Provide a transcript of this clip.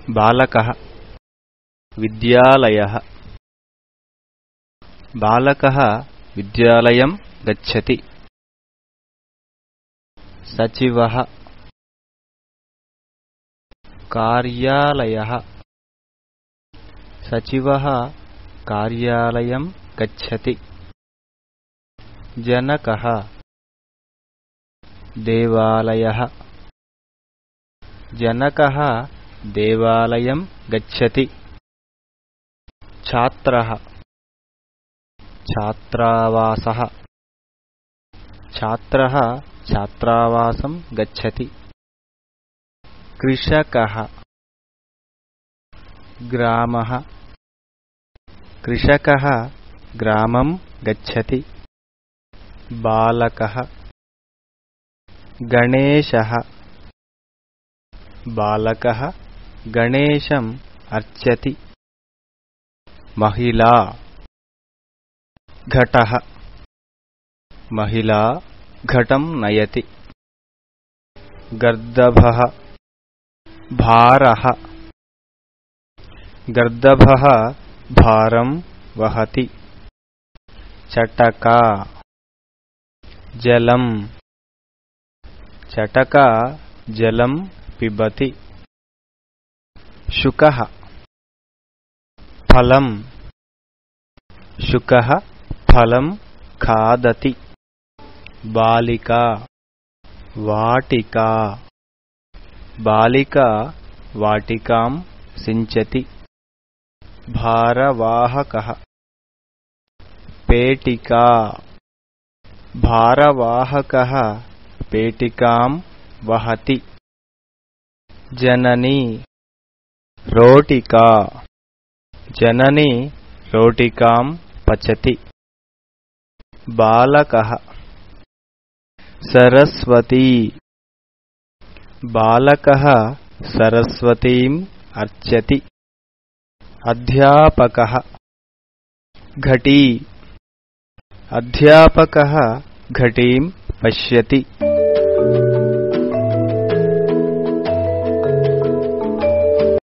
बालकः विद्यालयः बालकः विद्यालयं गच्छति सचिवः कार्यालयः सचिवः कार्यालयं गच्छति जनकः देवालयः जनकः देवालयं गच्छति छात्रः छात्रावासः छात्रः छात्रावासं गच्छति कृषकः ग्रामः कृषकः ग्रामं गच्छति बालकः गणेशः बालकः गणेशं अर्चति महिला घटः महिला घटं नयति गर्दभः भारः गर्दभः भारं वहति चटका जलं चटका जलं पिबति शुकः फलं शुकः फलं खादति बालिका वाटिका बालिका वाटिकां सिञ्चति भारवाहकः पेटिका भारवाहकः पेटिकां वहति जननी रोटिका जननी रोटिकां पचति बालकः सरस्वती बालकः सरस्वतीम् अर्चति अध्यापकः घटी अध्यापकः घटीं पश्यति